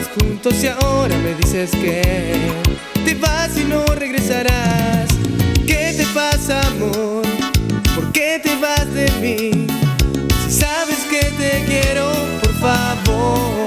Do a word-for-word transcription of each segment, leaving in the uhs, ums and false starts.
juntos y ahora me dices que te vas y no regresarás. ¿Qué te pasa, amor? ¿Por qué te vas de mí? Si sabes que te quiero, por favor.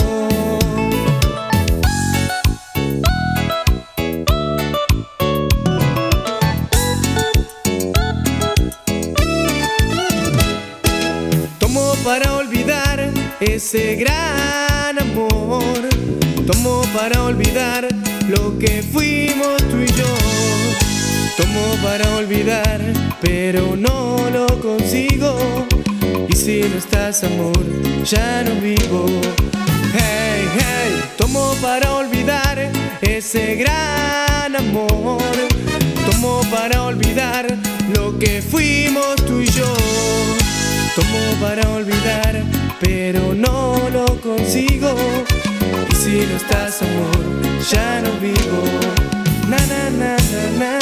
Tomo para olvidar ese gran amor. Tomo para olvidar lo que fuimos tú y yo. Tomo para olvidar, pero no lo consigo. Y si no estás, amor, ya no vivo. Hey, hey, tomo para olvidar ese gran amor. Tomo para olvidar lo que fuimos tú y yo. Tomo para olvidar, pero no lo consigo. Y si no estás, amor, ya no vivo. Na, na, na, na, na.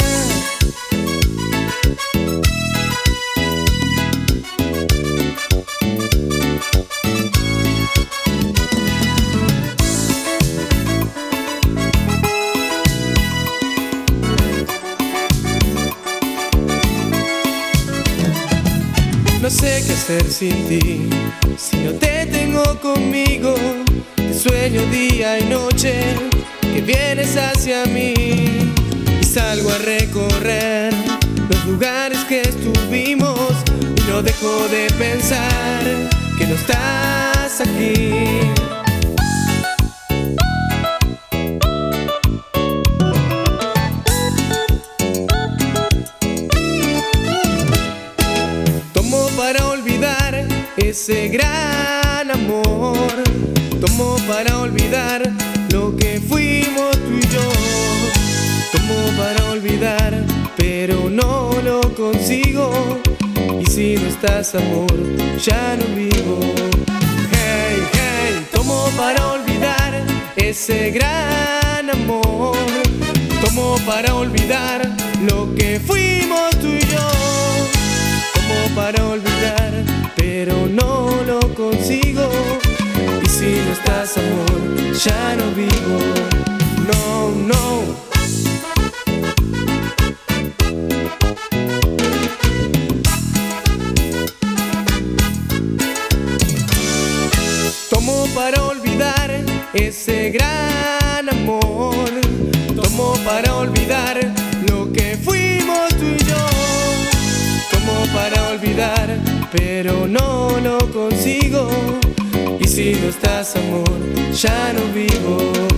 No sé qué hacer sin ti, si no te tengo conmigo. Te sueño día y noche, que vienes hacia mí. Y salgo a recorrer los lugares que estuvimos. Y no dejo de pensar que no estás aquí. Para olvidar ese gran amor. Tomo para olvidar lo que fuimos tú y yo. Tomo para olvidar, pero no lo consigo. Y si no estás, amor, ya no vivo. Hey, hey, tomo para olvidar ese gran amor. Tomo para olvidar lo que fuimos tú y yo. Tomo para olvidar, pero no lo consigo. Y si no estás, amor, ya no vivo. No, no. Tomo para olvidar ese gran amor. Tomo para olvidar lo que fuimos tú y yo. Tomo para olvidar, pero no lo consigo. Y si no estás, amor, ya no vivo.